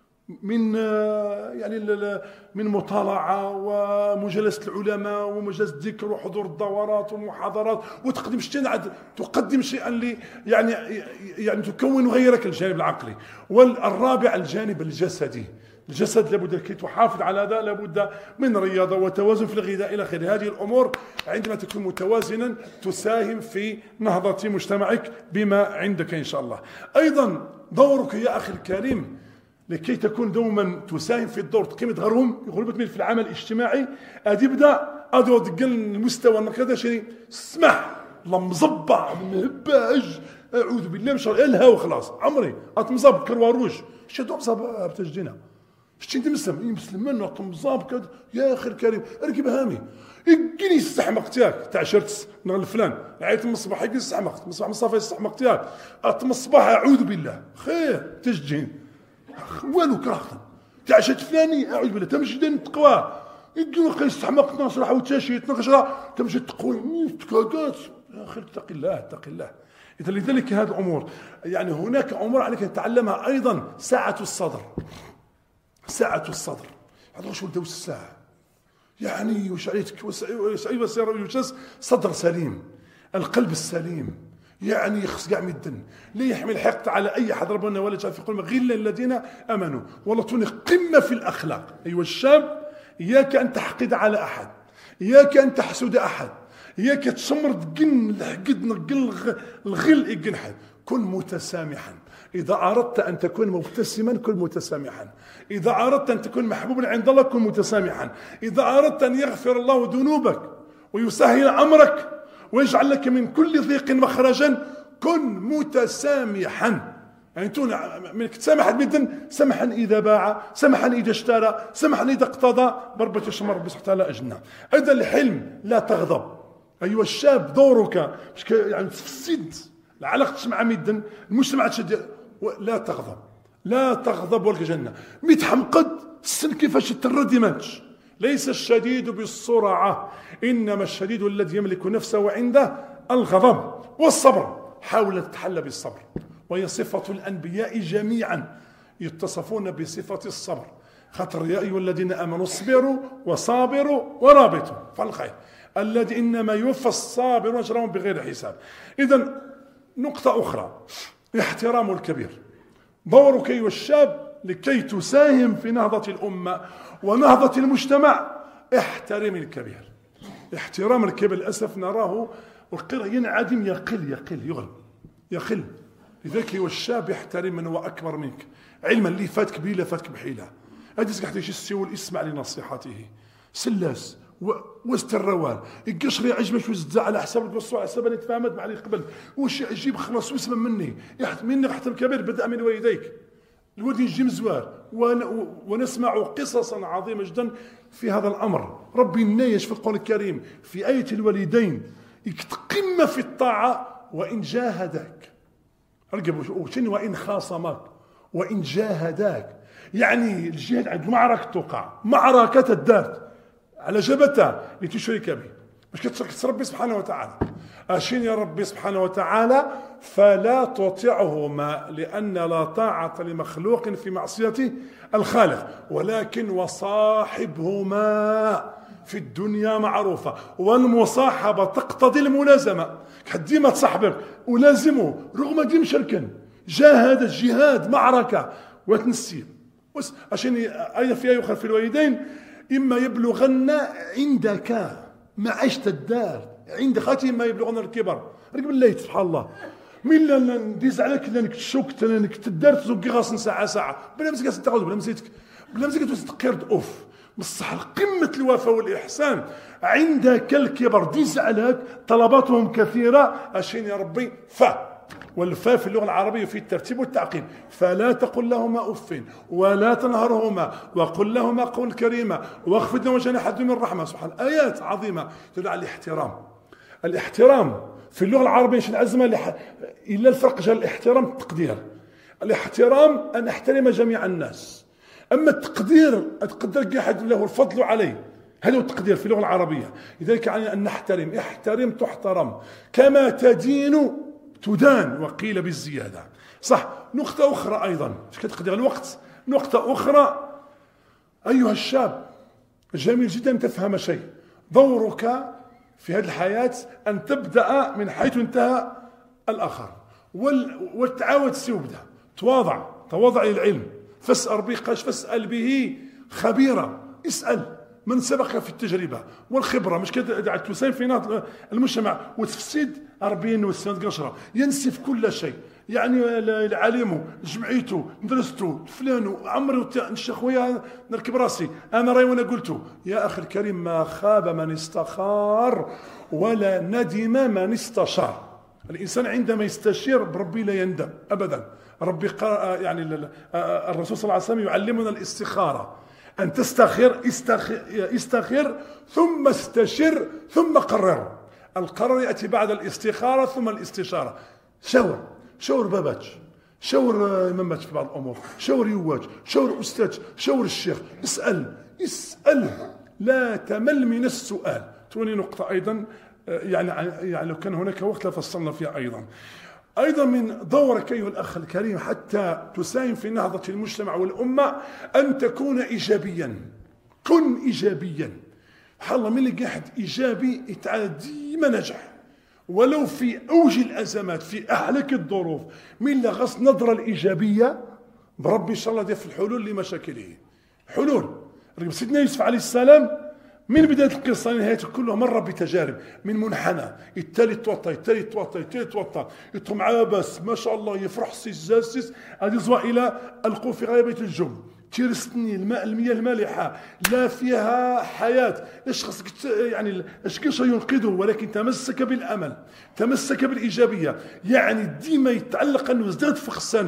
من يعني من مطالعة ومجالسة العلماء ومجالسة الذكر وحضور الدورات والمحاضرات وتقدم شيئا تقدم شيئا لي يعني يعني تكون غيرك الجانب العقلي. والرابع الجانب الجسدي الجسد لابد كي تحافظ على هذا لابد من رياضة وتوازن في الغذاء إلى آخره. هذه الأمور عندما تكون متوازنا تساهم في نهضة مجتمعك بما عندك إن شاء الله. أيضا دورك يا أخي الكريم لكي تكون دوما تساهم في الدور تقيم غرهم يغلبت في العمل الاجتماعي أدي بدأ أدو دقل المستوى كذا شيء اسمح الله مزبع مهباج أعوذ بالله من شر الها وخلاص عمري أتمزب كرواروج شدوا مزب بتجدينا شتي انت مسلم اي مسلم منو طمزاب كذا يا اخي الكريم اركب هامي يجيني السحمق تاعك تاع شرت نغل فلان عيط من الصباح يجي السحمق مصباح مصطفى السحمق تاعك اطم الصباح اعوذ بالله خير تسجين والو كراهتن تاع شت فلاني اعوذ بالله تمشي دين تقوى يجي قيس السحمق نصرح وتشاشي تنقشره تمشي تقوي تكاكات يا اخي اتق الله اتق الله. اذا لذلك هذه الامور يعني هناك امور عليك ان تتعلمها. ايضا ساعه الصدر ساعة الصدر هذا شو دوس الساعة يعني وش عليك وسعيد وسير ويجلس صدر سليم القلب السليم يعني يخص قاع مدن لا يحمل حقد على أي أحد ربنا ولا جعل في قلبه غير الذين آمنوا والله توني قمة في الأخلاق. أيها الشاب إياك أن تحقد على أحد إياك أن تحسد أحد إياك تشمر تقن الحقد نقل الغل يقن حد. كن متسامحا إذا أردت أن تكون مبتسما كن متسامحا إذا أردت أن تكون محبوبا عند الله كن متسامحا إذا أردت أن يغفر الله ذنوبك ويسهل أمرك ويجعل لك من كل ضيق مخرجا كن متسامحا. يعني تون منك سمحا بيدن سمحا إذا باع، سمحا إذا اشترى، سمحا إذا اقتضى، بربة يشمر ربي سبحانه وتعالى أجنة. أيضا الحلم، لا تغضب. أيها الشاب دورك يعني تفسد العلاقة مع ميدن المجتمع تشد، لا تغضب، لا تغضب ولك جنة. متحمقد السن كيفاش تردي ماتش. ليس الشديد بالسرعة، إنما الشديد الذي يملك نفسه عنده الغضب والصبر. حاول تتحلى بالصبر، وهي صفة الأنبياء جميعا يتصفون بصفة الصبر. خاطر يا أيها الذين آمنوا اصبروا وصابروا ورابطوا فالخير الذي إنما يوفى الصابر أجرهم بغير حساب. إذن نقطة أخرى، احترام الكبير. دورك أيها الشاب لكي تساهم في نهضة الأمة ونهضة المجتمع، احترم الكبير. احترام الكبير للأسف نراه والقرى ينعدم، يقل يقل يغلب يقل. لذلك هو الشاب يحترم من هو أكبر منك، علما اللي فاتك بيلا فاتك بحيلة. هذا سكحت يجي السيول اسمع لنصيحته سلاس وسط الروال القشر يعجبك وزع على حساب القصو على حساب اللي تفاهمت مع اللي قبل واش يجيب خلاص واسمع مني مني حتى الكبير بدأ من والديك. الولد يجي مزوار ونسمع قصصا عظيمة جدا في هذا الأمر. ربي نايش في القرآن الكريم في آية الوالدين قمة في الطاعة. وإن جاهداك وشنو وإن خاصماك وإن جاهداك، يعني الجهاد عند معركة توقع معركة الدارت على جبتها لتشرك به، مش كتشرك ربي سبحانه وتعالى. أشين يا ربي سبحانه وتعالى فلا تطيعهما، لأن لا طاعة لمخلوق في معصية الخالق، ولكن وصاحبهما في الدنيا معروفة. والمصاحبة تقتضي الملازمة، ديما تصاحبك ولازمه رغم ديما شركا جاهد الجهاد معركة وتنسي. عشان أيضا في آية أخرى في الوالدين إما يبلغن عندك معيشة الدار عند خاتي إما يبلغن الكبر. رقم الليل سبحان الله من لا نديز عليك لانك تشوكت لانك تدار تزوقي غاصن ساعة ساعة بلا مسكة تاخذ بلا مسكتك بلا مسكة تقرد أوف بصح قمة الوفاء والإحسان عندك الكبر ديز عليك طلباتهم كثيرة. أشين يا ربي فا والفاء في اللغة العربية في الترتيب والتعقيب. فلا تقل لهما أف ولا تنهرهما وقل لهما قول كريما واخفض لهما جناح الذل من الرحمة. سبحان آيات عظيمة تدل على الاحترام. الاحترام في اللغة العربية شن عزمة لح... إلا الفرق جاء الاحترام التقدير. الاحترام أن أحترم جميع الناس، أما التقدير أتقدر أحد له الفضل عليه، هذا هو التقدير في اللغة العربية. لذلك يعني أن نحترم، احترم تحترم كما تدين تدان وقيل بالزيادة. صح. نقطة أخرى أيضا كتقدر الوقت، نقطة أخرى أيها الشاب جميل جدا تفهم شيء. دورك في هذه الحياة أن تبدأ من حيث انتهى الآخر والتعاود سيبدأ. تواضع تواضع للعلم، فاسأل ربي قاش فاسأل به خبيرا، اسأل من سبق في التجربة والخبرة، مش كده تساهم في نهضة المجتمع وتفسد أربعين والسنة قشرة ينسف كل شيء. يعني العالم جمعيته درسته فلان عمري نشا خويا نركب راسي انا راي وانا قلته. يا اخي الكريم ما خاب من استخار ولا ندم من استشار. الانسان عندما يستشير بربي لا يندم ابدا. ربي يعني الرسول صلى الله عليه وسلم يعلمنا الاستخاره، ان تستخير استخير, استخير ثم استشر ثم قرر. القرار ياتي بعد الاستخاره ثم الاستشاره. شاور شاور باباتش، شاور ماماتش في بعض الامور، شاور يواج، شاور استاذ، شاور الشيخ، اسال اسال لا تمل من السؤال. توني نقطه ايضا يعني يعني لو كان هناك وقت لفصلنا فيها ايضا. ايضا من دورك ايها الاخ الكريم حتى تساهم في نهضه المجتمع والامه ان تكون ايجابيا. كن ايجابيا. سبحان الله من اللي قاعد ايجابي يتعالى ديما نجح ولو في أوج الأزمات في أحلك الظروف. من اللي غص نظرة الإيجابية بربي إن شاء الله دي في الحلول لمشاكله. حلول. سيدنا يوسف عليه السلام من بداية القصة نهايته كلها مرة بتجارب من منحنى التالي توطى التالي توطى التالي توطى يطهم عبس ما شاء الله يفرح سيس هذه زوا إلى ألقوا في غيابة الجب تيرستني الماء المياه المالحة لا فيها حياة. ايش خصك يعني ايش كيش ينقذه ولكن تمسك بالأمل تمسك بالإيجابية. يعني ديما يتعلق أنه ازداد فخ الثاني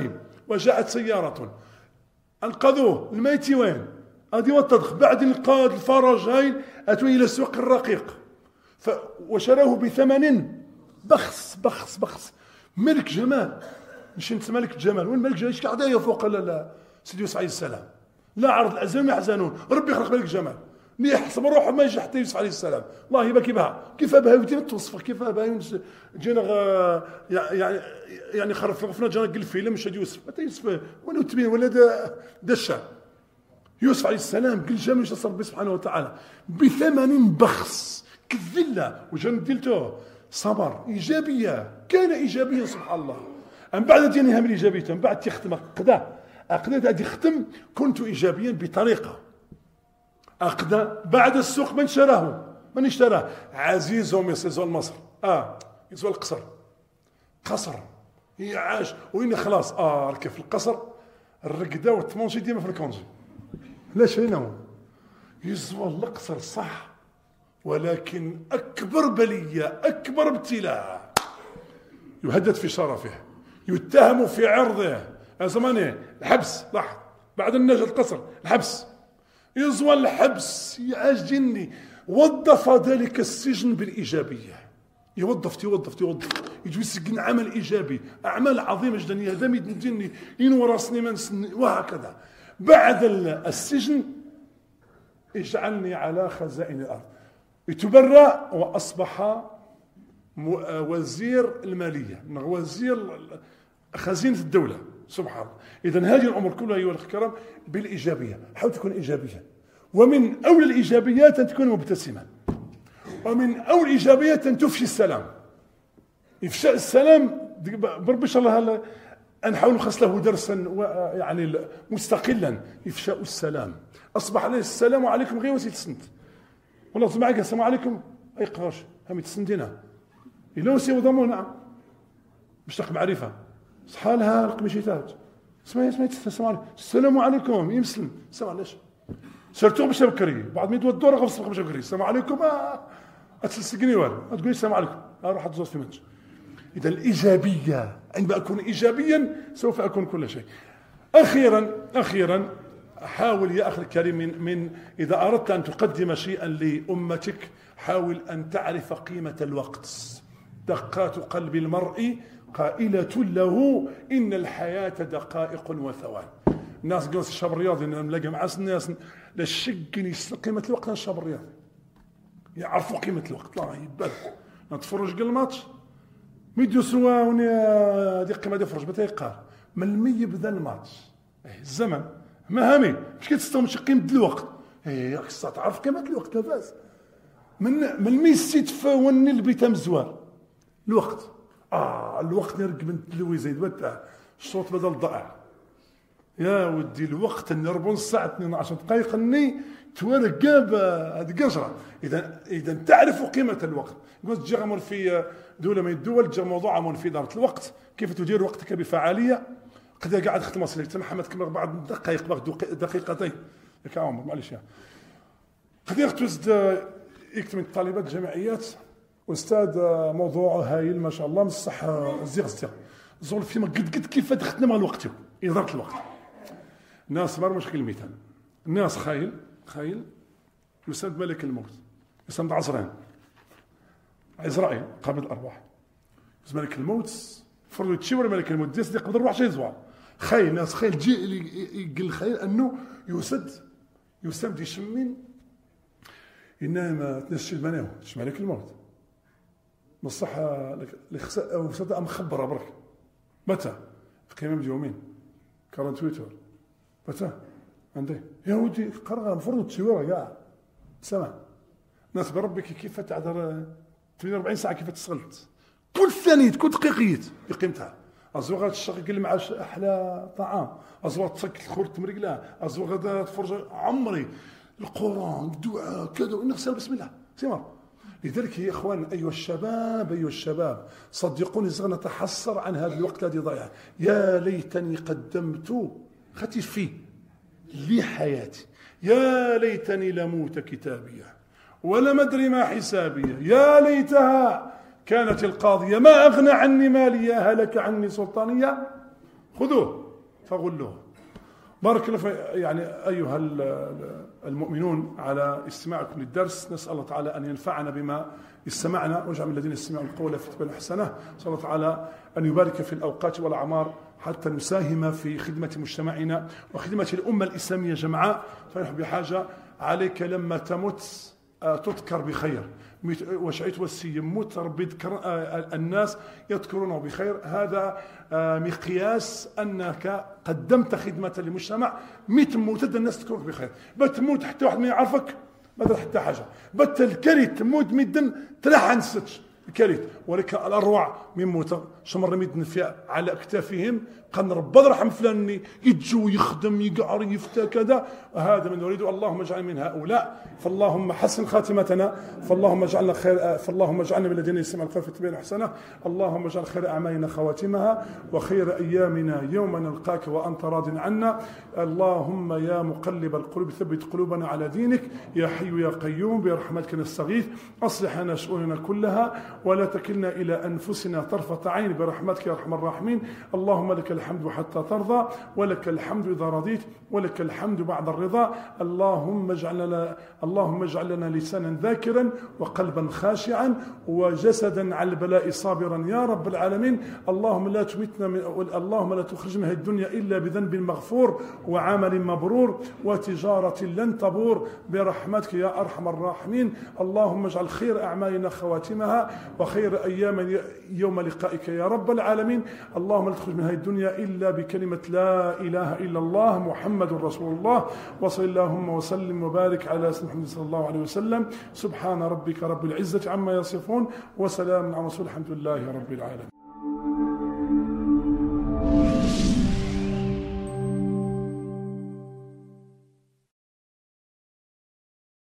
وجاءت سيارة انقذوه. الميت وين؟ غادي وتضخ بعد القاد الفرج هاي اتوا الى السوق الرقيق ف... وشروه بثمن بخس بخس بخس. ملك جمال، مش انت ملك جمال، وين ملك جمال؟ ايش قاعد فوق لا سيدي يوسف عليه السلام، لا عرض الازام يحزنون، ربي يخلق ملك جمال اللي يحسب روحه ما يجي حتى يوسف عليه السلام. الله يبارك بها كيف بها ودينا توصفه كيف بها جينا غ... يعني يعني خرف رفنا جانا قل فيلم مش يوسف متى يوسف ولا تبين ولا دشا يوسف عليه السلام قل جمال مش ربي سبحانه وتعالى بثمن بخس كذله وجن دلته صبر ايجابيه، كان ايجابيا سبحان الله. من بعد دينها من ايجابيته من بعد تختم قدا اقدا غادي يختم كنت ايجابيا بطريقه أقدا بعد السوق من شراه من اشتراه عزيز مصر يزول مصر اه يزول القصر قصر هي عاش وين خلاص اه ركب في القصر الرقده والتمونجي ديما في الكونجي علاش هنا يزول القصر صح، ولكن اكبر بليه اكبر ابتلاء يهدد في شرفه يتهم في عرضه زمانه الحبس لاحظ بعد النجا القصر الحبس يزوى الحبس يعاش جني. وظف ذلك السجن بالإيجابية يوظف يوظف يوظف يجي يسجن عمل إيجابي أعمال عظيمة جدا يهدم جني ينورسني من سن وهكذا. بعد السجن اجعلني على خزائن الأرض يتبرأ وأصبح وزير المالية وزير خزينة الدولة سبحان الله. إذن هذه الأمور كلها أيها الكرام بالإيجابية، حاول تكون إيجابيا، ومن أولى الإيجابيات أن تكون مبتسما، ومن أولى الإيجابيات أن تفشي السلام. إفشاء السلام برب شاء الله نحاول نخص له درسا يعني مستقلا. إفشاء السلام أصبح عليه السلام عليكم غير وسيلة سنت والله معك السلام عليكم أي قراش هم يتسندنا إلا وسيلة ضمونا مشتاق معرفة صحالها القميشيتات اسمعي اسمعي السلام عليكم يمسلم السلام علاش سرتو باش بكري بعد ما يدوا الدور غير باش بكري السلام عليكم اتسقني والو تقولي السلام عليكم اروح اتزوج في منج. اذا الايجابيه عندما اكون ايجابيا سوف اكون كل شيء. اخيرا اخيرا حاول يا اخي الكريم من, من اذا اردت ان تقدم شيئا لامتك حاول ان تعرف قيمه الوقت. دقات قلب المرء قائلة له إن الحياة دقائق وثوان. الناس قالوا الشاب الرياضي نلاقي مع الناس لا الشق قيمة الوقت الشاب الرياضي يعرفوا قيمة الوقت لا يبال نتفرج قال الماتش ميديو سوا وني دي قيمة دي فرج بتيقار من المية بدا الماتش الزمن ما هامي مش كتستوعب قيمة الوقت ايه خصها تعرف قيمة الوقت لاباس من من ميسي تفاوني البيت مزوار الوقت آه الوقت نرقب من التلويزة يتبتع الصوت بدل ضائع يا ودي الوقت اني ربع ساعة اثنين عشر دقائق اني تورقب هذه قشرة. إذا إذا تعرف قيمة الوقت. قلت تجي عمر في دولة من الدول جاء موضوع عمر في إدارة الوقت كيف تدير وقتك بفعالية. قد قاعد خدمة صليت محمد كم بعد دقائق بعد دقيقتين يا عمر معلش يا قد يختوزد يكتب من الطالبات الجامعيات أستاذ موضوع هايل ما شاء الله من الصحة الزيغ الزيغ زول فيما قد قد كيف تخدم على الوقت إدارة الوقت. الناس مر مشكل مثال الناس خايل خايل يسند ملك الموت يسند عزرين عزرائيل قابل الأرواح يسند ملك الموت فرضوا تشاور ملك الموت ديس يقبض الروح شيء زوال خايل ناس خايل جي يقول خايل أنه يسد يسند يشمين إنما تنشي المناو تش ملك الموت من الصحة لخساء مخبرة برك متى في قيمة يومين كارن تويتر متى عندي يا ودي قرأ المفروض تسويها كاع سمع ناس بربك كيف تعذر ثمانية وأربعين ساعة كيف تشغلت كل ثانية كل دقيقة بقيمتها أزوغ تشغل مع أحلى طعام أزوغ تصك الخرط مرقلة أزوغ تفرج عمري القرآن الدعاء كذا ونغسل بسم الله سمر. لذلك يا إخوان أيها الشباب أيها الشباب صدقوني سنتحسر عن هذا الوقت الذي ضيع. يا ليتني قدمت ختي فيه لحياتي يا ليتني لموت كتابية ولم أدري ما حسابية يا ليتها كانت القاضية ما أغنى عني مالية هلك عني سلطانية. خذوه فغلوه. بارك الله يعني أيها المؤمنون على استماعكم للدرس. نسأل الله تعالى أن ينفعنا بما استمعنا ويجعل من الذين يستمعون القول فيتبعون أحسنه. نسأل الله تعالى أن يبارك في الأوقات والأعمار حتى نساهم في خدمة مجتمعنا وخدمة الأمة الإسلامية جمعاء. فنحن بحاجة عليك لما تمت تذكر بخير، وشعيت وسي يموت ربي يذكر الناس يذكرونه بخير. هذا مقياس أنك قدمت خدمة للمجتمع. ميت موت الناس تذكرك بخير، بتموت حتى واحد ما يعرفك ما دار حتى حاجة، بت الكريت تموت ميدن تلحن ستش الكريت، ولكن الأروع من موت شمر ميدن في على أكتافهم قن رب رحم فلان يجو يخدم يقعر يفتى كذا. هذا من نريد. اللهم اجعل من هؤلاء. فاللهم حسن خاتمتنا، فاللهم اجعلنا خير، فاللهم اجعلنا من الذين يستمعون القول فيتبعون احسنه. اللهم اجعل خير اعمالنا خواتمها وخير ايامنا يوم نلقاك وانت راض عنا. اللهم يا مقلب القلوب ثبت قلوبنا على دينك. يا حي يا قيوم برحمتك نستغيث. اصلح لنا شؤوننا كلها ولا تكلنا الى انفسنا طرفه عين برحمتك يا ارحم الراحمين. اللهم لك الحمد حتى ترضى ولك الحمد إذا رضيت ولك الحمد بعد الرضا. اللهم اجعل لنا اللهم اجعل لنا لسانا ذاكرا وقلبا خاشعا وجسدا على البلاء صابرا يا رب العالمين. اللهم لا تمتنا من اللهم لا تخرجنا من الدنيا إلا بذنب مغفور وعمل مبرور وتجارة لن تبور برحمتك يا أرحم الراحمين. اللهم اجعل خير أعمالنا خواتمها وخير أيام يوم لقائك يا رب العالمين. اللهم لا تخرج من هذه الدنيا إلا بكلمة لا إله إلا الله محمد رسول الله. وصل اللهم وسلم وبارك على سيدنا محمد صلى الله عليه وسلم. سبحان ربك رب العزة عما يصفون وسلام على رسول الحمد لله رب العالمين.